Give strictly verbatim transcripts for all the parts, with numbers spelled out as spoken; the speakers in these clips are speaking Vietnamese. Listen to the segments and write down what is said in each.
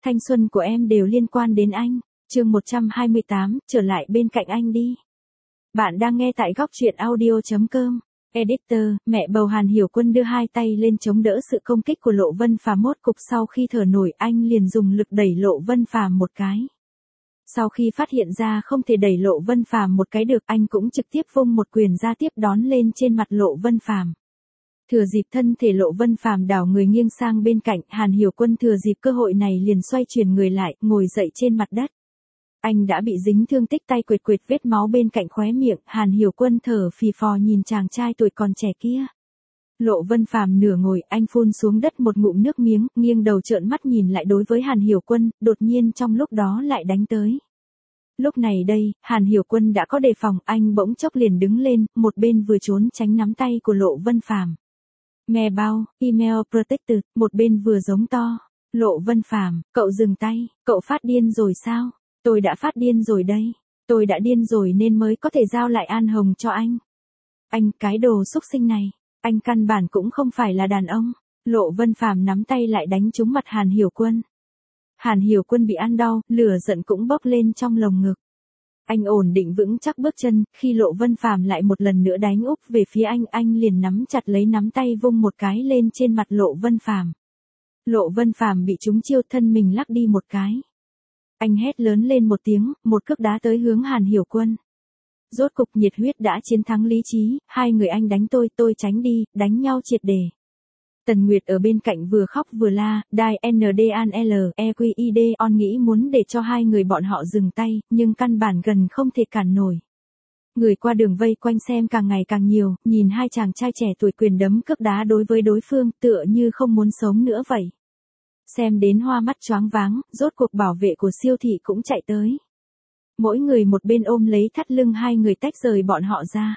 thanh xuân của em đều liên quan đến anh. Chương một trăm hai mươi tám, trở lại bên cạnh anh đi. Bạn đang nghe tại góc truyện audio chấm com. Editor, mẹ bầu Hàn Hiểu Quân đưa hai tay lên chống đỡ sự công kích của Lộ Vân Phàm, mốt cục sau khi thở nổi anh liền dùng lực đẩy Lộ Vân Phàm một cái. Sau khi phát hiện ra không thể đẩy Lộ Vân Phàm một cái được, anh cũng trực tiếp vung một quyền ra tiếp đón lên trên mặt Lộ Vân Phàm. Thừa dịp thân thể Lộ Vân Phàm đảo người nghiêng sang bên cạnh, Hàn Hiểu Quân thừa dịp cơ hội này liền xoay chuyển người lại, ngồi dậy trên mặt đất. Anh đã bị dính thương tích tay, quệt quệt vết máu bên cạnh khóe miệng, Hàn Hiểu Quân thở phì phò nhìn chàng trai tuổi còn trẻ kia. Lộ Vân Phàm nửa ngồi, anh phun xuống đất một ngụm nước miếng, nghiêng đầu trợn mắt nhìn lại đối với Hàn Hiểu Quân, đột nhiên trong lúc đó lại đánh tới. Lúc này đây, Hàn Hiểu Quân đã có đề phòng, anh bỗng chốc liền đứng lên, một bên vừa trốn tránh nắm tay của Lộ Vân Phàm. Mè bao, email protected, một bên vừa giống to. Lộ Vân Phàm, cậu dừng tay, cậu phát điên rồi sao? Tôi đã phát điên rồi đây. Tôi đã điên rồi nên mới có thể giao lại An Hồng cho anh. Anh, cái đồ xúc sinh này, anh căn bản cũng không phải là đàn ông. Lộ Vân Phàm nắm tay lại đánh trúng mặt Hàn Hiểu Quân. Hàn Hiểu Quân bị ăn đau, lửa giận cũng bốc lên trong lồng ngực. Anh ổn định vững chắc bước chân, khi Lộ Vân Phàm lại một lần nữa đánh úp về phía anh, anh liền nắm chặt lấy nắm tay vung một cái lên trên mặt Lộ Vân Phàm. Lộ Vân Phàm bị trúng chiêu, thân mình lắc đi một cái. Anh hét lớn lên một tiếng, một cước đá tới hướng Hàn Hiểu Quân. Rốt cục nhiệt huyết đã chiến thắng lý trí, hai người anh đánh tôi, tôi tránh đi, đánh nhau triệt để. Tần Nguyệt ở bên cạnh vừa khóc vừa la, đai en đê an lờ e quy i đê on nghĩ muốn để cho hai người bọn họ dừng tay, nhưng căn bản gần không thể cản nổi. Người qua đường vây quanh xem càng ngày càng nhiều, nhìn hai chàng trai trẻ tuổi quyền đấm cước đá đối với đối phương, tựa như không muốn sống nữa vậy. Xem đến hoa mắt choáng váng, rốt cuộc bảo vệ của siêu thị cũng chạy tới. Mỗi người một bên ôm lấy thắt lưng hai người tách rời bọn họ ra.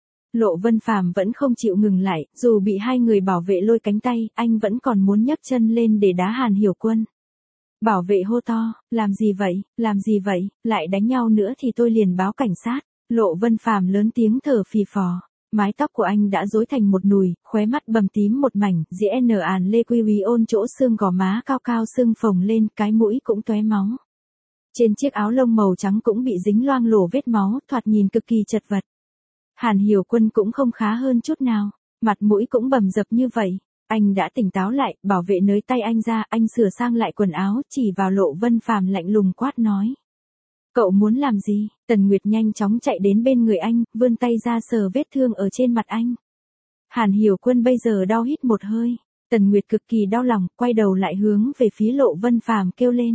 Lộ Vân Phàm vẫn không chịu ngừng lại, dù bị hai người bảo vệ lôi cánh tay, anh vẫn còn muốn nhấc chân lên để đá Hàn Hiểu Quân. Bảo vệ hô to, làm gì vậy, làm gì vậy, lại đánh nhau nữa thì tôi liền báo cảnh sát. Lộ Vân Phàm lớn tiếng thở phì phò. Mái tóc của anh đã rối thành một nùi, khóe mắt bầm tím một mảnh, dĩa n àn lê quy uy ôn chỗ xương gò má cao cao sưng phồng lên, cái mũi cũng tóe máu. Trên chiếc áo lông màu trắng cũng bị dính loang lổ vết máu, thoạt nhìn cực kỳ chật vật. Hàn Hiểu Quân cũng không khá hơn chút nào, mặt mũi cũng bầm dập như vậy. Anh đã tỉnh táo lại, bảo vệ nới tay anh ra, anh sửa sang lại quần áo, chỉ vào Lộ Vân Phàm lạnh lùng quát nói. Cậu muốn làm gì? Tần Nguyệt nhanh chóng chạy đến bên người anh, vươn tay ra sờ vết thương ở trên mặt anh. Hàn Hiểu Quân bây giờ đau hít một hơi. Tần Nguyệt cực kỳ đau lòng, quay đầu lại hướng về phía Lộ Vân Phàm kêu lên.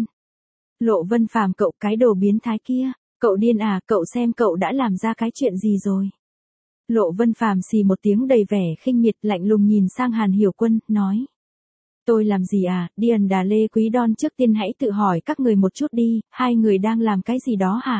Lộ Vân Phàm, cậu cái đồ biến thái kia, cậu điên à, cậu xem cậu đã làm ra cái chuyện gì rồi. Lộ Vân Phàm xì một tiếng đầy vẻ khinh miệt, lạnh lùng nhìn sang Hàn Hiểu Quân, nói. Tôi làm gì à, Điền Đà Lê Quý Đon, trước tiên hãy tự hỏi các người một chút đi, hai người đang làm cái gì đó hả?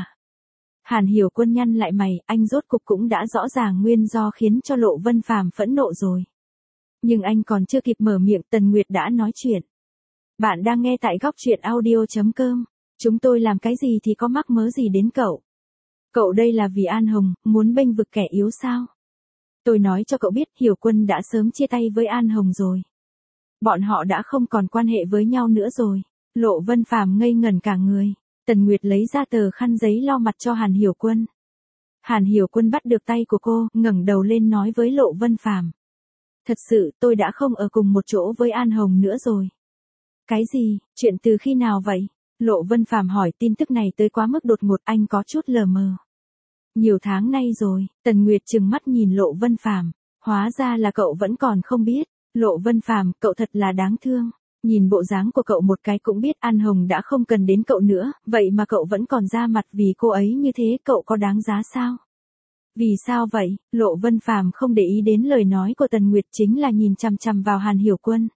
Hàn Hiểu Quân nhăn lại mày, anh rốt cục cũng đã rõ ràng nguyên do khiến cho Lộ Vân Phàm phẫn nộ rồi. Nhưng anh còn chưa kịp mở miệng, Tần Nguyệt đã nói chuyện. Bạn đang nghe tại góc truyện audio chấm com, chúng tôi làm cái gì thì có mắc mớ gì đến cậu? Cậu đây là vì An Hồng, muốn bênh vực kẻ yếu sao? Tôi nói cho cậu biết, Hiểu Quân đã sớm chia tay với An Hồng rồi. Bọn họ đã không còn quan hệ với nhau nữa rồi. Lộ Vân Phàm ngây ngẩn cả người. Tần Nguyệt lấy ra tờ khăn giấy lau mặt cho Hàn Hiểu Quân. Hàn Hiểu Quân bắt được tay của cô, ngẩng đầu lên nói với Lộ Vân Phàm. Thật sự, tôi đã không ở cùng một chỗ với An Hồng nữa rồi. Cái gì, chuyện từ khi nào vậy? Lộ Vân Phàm hỏi, tin tức này tới quá mức đột ngột, anh có chút lờ mờ. Nhiều tháng nay rồi, Tần Nguyệt trừng mắt nhìn Lộ Vân Phàm. Hóa ra là cậu vẫn còn không biết. Lộ Vân Phàm, cậu thật là đáng thương. Nhìn bộ dáng của cậu một cái cũng biết An Hồng đã không cần đến cậu nữa, vậy mà cậu vẫn còn ra mặt vì cô ấy như thế, cậu có đáng giá sao? Vì sao vậy? Lộ Vân Phàm không để ý đến lời nói của Tần Nguyệt, chính là nhìn chằm chằm vào Hàn Hiểu Quân.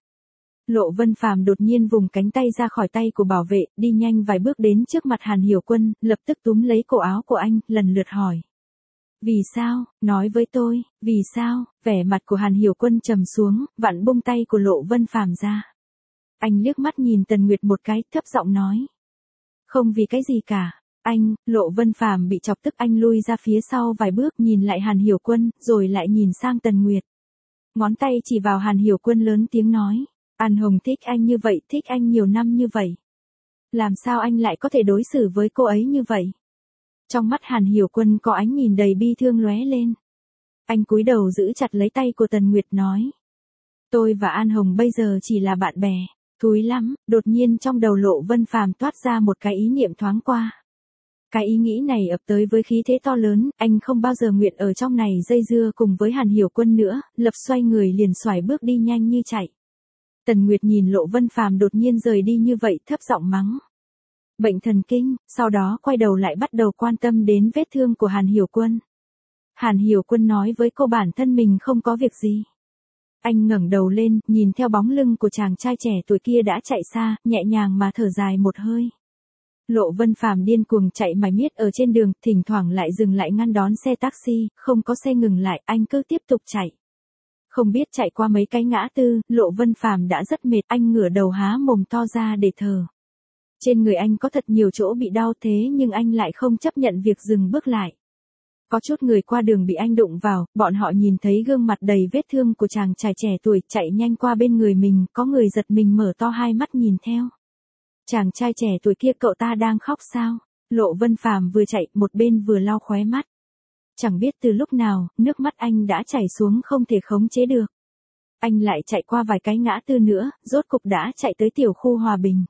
Lộ Vân Phàm đột nhiên vùng cánh tay ra khỏi tay của bảo vệ, đi nhanh vài bước đến trước mặt Hàn Hiểu Quân, lập tức túm lấy cổ áo của anh, lần lượt hỏi. Vì sao? Nói với tôi, vì sao? Vẻ mặt của Hàn Hiểu Quân trầm xuống, vặn bung tay của Lộ Vân Phàm ra. Anh liếc mắt nhìn Tần Nguyệt một cái, thấp giọng nói. Không vì cái gì cả. Anh, Lộ Vân Phàm bị chọc tức, anh lui ra phía sau vài bước, nhìn lại Hàn Hiểu Quân, rồi lại nhìn sang Tần Nguyệt. Ngón tay chỉ vào Hàn Hiểu Quân lớn tiếng nói. An Hồng thích anh như vậy, thích anh nhiều năm như vậy. Làm sao anh lại có thể đối xử với cô ấy như vậy? Trong mắt Hàn Hiểu Quân có ánh nhìn đầy bi thương lóe lên. Anh cúi đầu giữ chặt lấy tay của Tần Nguyệt nói. Tôi và An Hồng bây giờ chỉ là bạn bè. Thúi lắm, đột nhiên trong đầu Lộ Vân Phàm toát ra một cái ý niệm thoáng qua. Cái ý nghĩ này ập tới với khí thế to lớn, anh không bao giờ nguyện ở trong này dây dưa cùng với Hàn Hiểu Quân nữa, lập xoay người liền xoải bước đi nhanh như chạy. Tần Nguyệt nhìn Lộ Vân Phàm đột nhiên rời đi như vậy thấp giọng mắng. Bệnh thần kinh, sau đó quay đầu lại bắt đầu quan tâm đến vết thương của Hàn Hiểu Quân. Hàn Hiểu Quân nói với cô bản thân mình không có việc gì. Anh ngẩng đầu lên, nhìn theo bóng lưng của chàng trai trẻ tuổi kia đã chạy xa, nhẹ nhàng mà thở dài một hơi. Lộ Vân Phàm điên cuồng chạy mải miết ở trên đường, thỉnh thoảng lại dừng lại ngăn đón xe taxi, không có xe ngừng lại, anh cứ tiếp tục chạy. Không biết chạy qua mấy cái ngã tư, Lộ Vân Phàm đã rất mệt, anh ngửa đầu há mồm to ra để thở. Trên người anh có thật nhiều chỗ bị đau thế nhưng anh lại không chấp nhận việc dừng bước lại. Có chút người qua đường bị anh đụng vào, bọn họ nhìn thấy gương mặt đầy vết thương của chàng trai trẻ tuổi chạy nhanh qua bên người mình, có người giật mình mở to hai mắt nhìn theo. Chàng trai trẻ tuổi kia cậu ta đang khóc sao? Lộ Vân Phàm vừa chạy một bên vừa lau khóe mắt. Chẳng biết từ lúc nào, nước mắt anh đã chảy xuống không thể khống chế được. Anh lại chạy qua vài cái ngã tư nữa, rốt cục đã chạy tới tiểu khu Hòa Bình.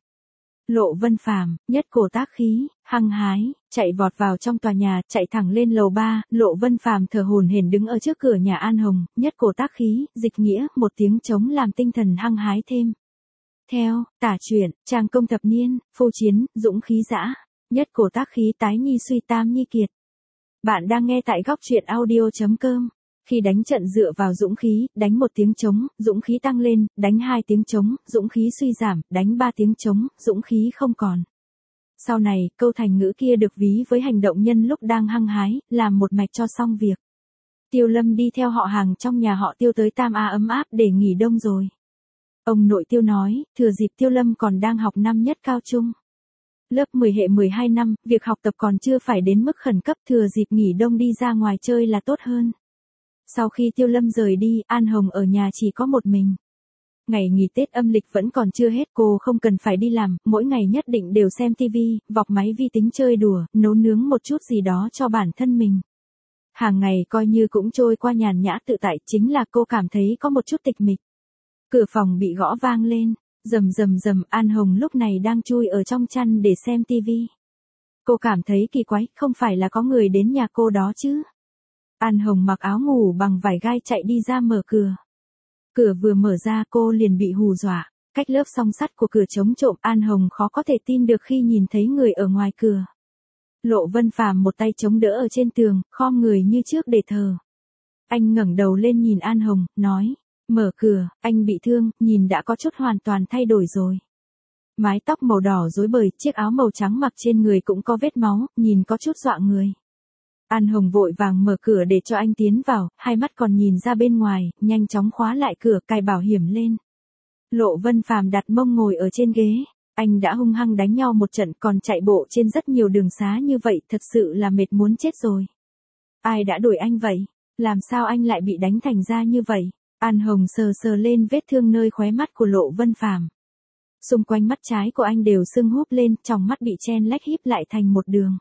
Lộ Vân Phàm, nhất cổ tác khí, hăng hái, chạy vọt vào trong tòa nhà, chạy thẳng lên lầu ba, Lộ Vân Phàm thở hổn hển đứng ở trước cửa nhà An Hồng, nhất cổ tác khí, dịch nghĩa, một tiếng trống làm tinh thần hăng hái thêm. Theo, tả truyện, trang công thập niên, phô chiến, dũng khí dã, nhất cổ tác khí tái nhi suy tam nhi kiệt. Bạn đang nghe tại góc truyện audio chấm com. Khi đánh trận dựa vào dũng khí, đánh một tiếng trống, dũng khí tăng lên, đánh hai tiếng trống, dũng khí suy giảm, đánh ba tiếng trống, dũng khí không còn. Sau này, câu thành ngữ kia được ví với hành động nhân lúc đang hăng hái, làm một mạch cho xong việc. Tiêu Lâm đi theo họ hàng trong nhà họ Tiêu tới Tam A ấm áp để nghỉ đông rồi. Ông nội Tiêu nói, thừa dịp Tiêu Lâm còn đang học năm nhất cao trung. Lớp mười hệ mười hai năm, việc học tập còn chưa phải đến mức khẩn cấp, thừa dịp nghỉ đông đi ra ngoài chơi là tốt hơn. Sau khi Tiêu Lâm rời đi, An Hồng ở nhà chỉ có một mình. Ngày nghỉ Tết âm lịch vẫn còn chưa hết, cô không cần phải đi làm, mỗi ngày nhất định đều xem tivi, vọc máy vi tính chơi đùa, nấu nướng một chút gì đó cho bản thân mình. Hàng ngày coi như cũng trôi qua nhàn nhã tự tại, chính là cô cảm thấy có một chút tịch mịch. Cửa phòng bị gõ vang lên, rầm rầm rầm, An Hồng lúc này đang chui ở trong chăn để xem tivi. Cô cảm thấy kỳ quái, không phải là có người đến nhà cô đó chứ? An Hồng mặc áo ngủ bằng vải gai chạy đi ra mở cửa. Cửa vừa mở ra cô liền bị hù dọa, cách lớp song sắt của cửa chống trộm, An Hồng khó có thể tin được khi nhìn thấy người ở ngoài cửa. Lộ Vân Phàm một tay chống đỡ ở trên tường, khom người như trước để thờ. Anh ngẩng đầu lên nhìn An Hồng, nói, mở cửa, anh bị thương, nhìn đã có chút hoàn toàn thay đổi rồi. Mái tóc màu đỏ rối bời, chiếc áo màu trắng mặc trên người cũng có vết máu, nhìn có chút dọa người. An Hồng vội vàng mở cửa để cho anh tiến vào, hai mắt còn nhìn ra bên ngoài, nhanh chóng khóa lại cửa, cài bảo hiểm lên. Lộ Vân Phàm đặt mông ngồi ở trên ghế, anh đã hung hăng đánh nhau một trận còn chạy bộ trên rất nhiều đường xá như vậy, thật sự là mệt muốn chết rồi. Ai đã đuổi anh vậy? Làm sao anh lại bị đánh thành ra như vậy? An Hồng sờ sờ lên vết thương nơi khóe mắt của Lộ Vân Phàm. Xung quanh mắt trái của anh đều sưng húp lên, tròng mắt bị chen lách híp lại thành một đường.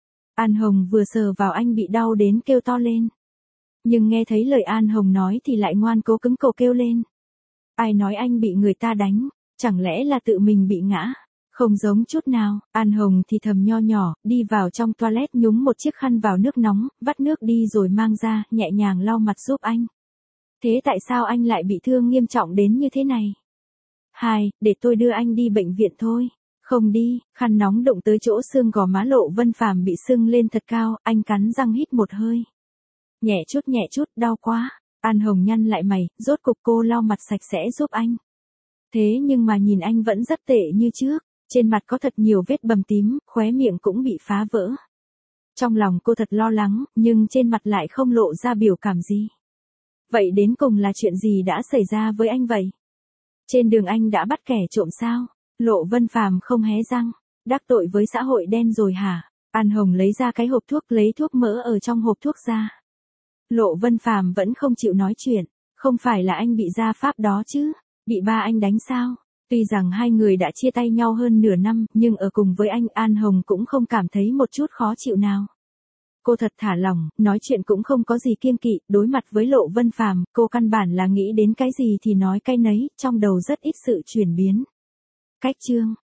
An Hồng vừa sờ vào anh bị đau đến kêu to lên. Nhưng nghe thấy lời An Hồng nói thì lại ngoan cố cứng cổ kêu lên. Ai nói anh bị người ta đánh, chẳng lẽ là tự mình bị ngã? Không giống chút nào, An Hồng thì thầm nho nhỏ, đi vào trong toilet nhúng một chiếc khăn vào nước nóng, vắt nước đi rồi mang ra, nhẹ nhàng lau mặt giúp anh. Thế tại sao anh lại bị thương nghiêm trọng đến như thế này? Hai, để tôi đưa anh đi bệnh viện thôi. Không đi, khăn nóng đụng tới chỗ xương gò má Lộ Vân Phàm bị sưng lên thật cao, anh cắn răng hít một hơi. Nhẹ chút nhẹ chút, đau quá. An Hồng nhăn lại mày, rốt cục cô lau mặt sạch sẽ giúp anh. Thế nhưng mà nhìn anh vẫn rất tệ như trước, trên mặt có thật nhiều vết bầm tím, khóe miệng cũng bị phá vỡ. Trong lòng cô thật lo lắng, nhưng trên mặt lại không lộ ra biểu cảm gì. Vậy đến cùng là chuyện gì đã xảy ra với anh vậy? Trên đường anh đã bắt kẻ trộm sao? Lộ Vân Phàm không hé răng, đắc tội với xã hội đen rồi hả? An Hồng lấy ra cái hộp thuốc, lấy thuốc mỡ ở trong hộp thuốc ra. Lộ Vân Phàm vẫn không chịu nói chuyện, không phải là anh bị gia pháp đó chứ, bị ba anh đánh sao? Tuy rằng hai người đã chia tay nhau hơn nửa năm, nhưng ở cùng với anh, An Hồng cũng không cảm thấy một chút khó chịu nào. Cô thật thả lỏng, nói chuyện cũng không có gì kiêng kỵ, đối mặt với Lộ Vân Phàm, cô căn bản là nghĩ đến cái gì thì nói cái nấy, trong đầu rất ít sự chuyển biến. Cách chương